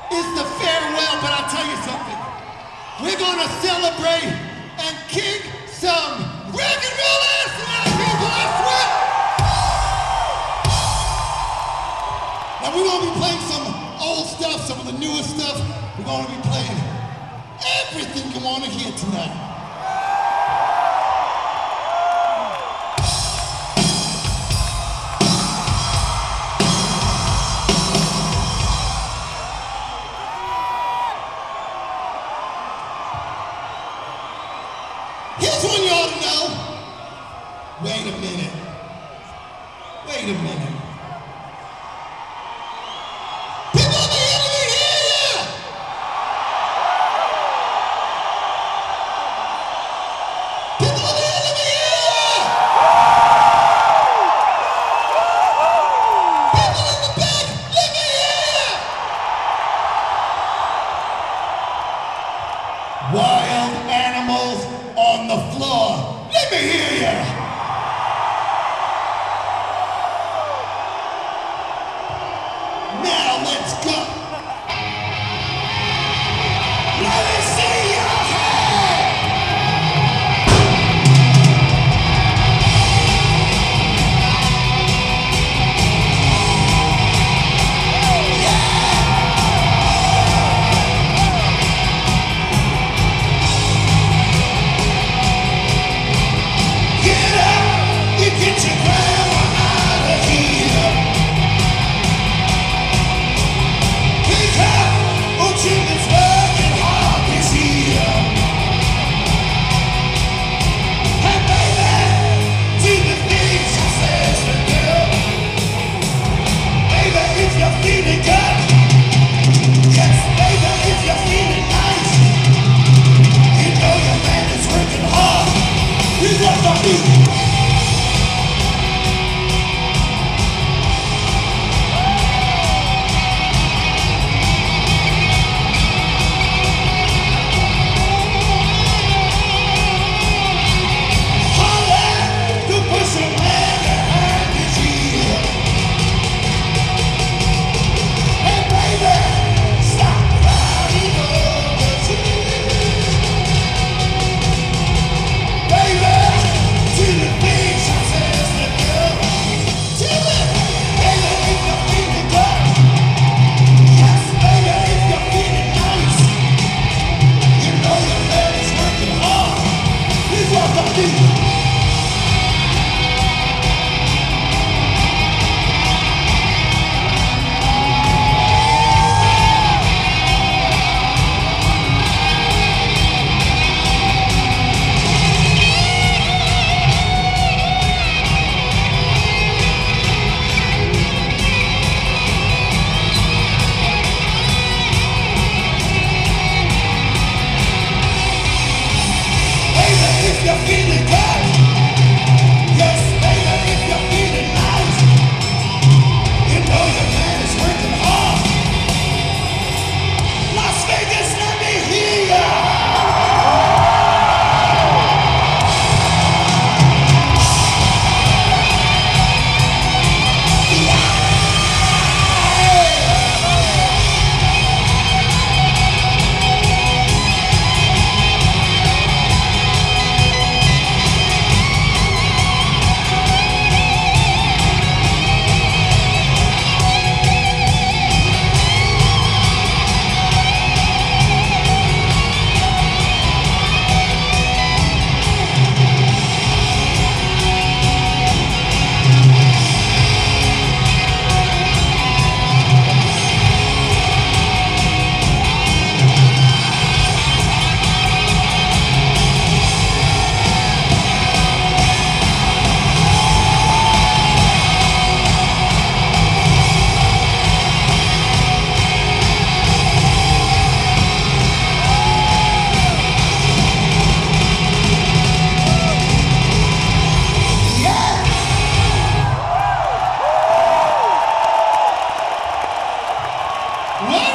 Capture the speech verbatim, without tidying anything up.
is the farewell, but I'll tell you something. We're gonna celebrate and kick some rock and roll ass tonight, people, I swear! Now we're gonna be playing some old stuff, some of the newest stuff. We're gonna be playing everything you wanna hear tonight. Here's one you ought to know. Wait a minute. Wait a minute. People in the air, let me hear ya! People in the air, let me hear ya! People in the back, let me hear ya! Wild animals on the floor. Let me hear ya! Now let's go! Let me see your hand! Get up! You get your grandma out of here! Wake up! Oh, children's working hard this year! And baby, do the things I says to do! Baby, if you're feeling good, yes, baby, if you're feeling nice, you know your man is working hard. He's what I do. Holla, to push your man behind his heel. Hey baby, stop crying over tears. Baby, do the things I says to do. Do it, baby, if you're feeling good. Yes, baby, if you're feeling nice. You know your man is working hard. He's what I do. Baby, if you're feeling good. Yes, baby, if you're feeling nice. You know your man is working hard. Las Vegas, let me hear ya! What?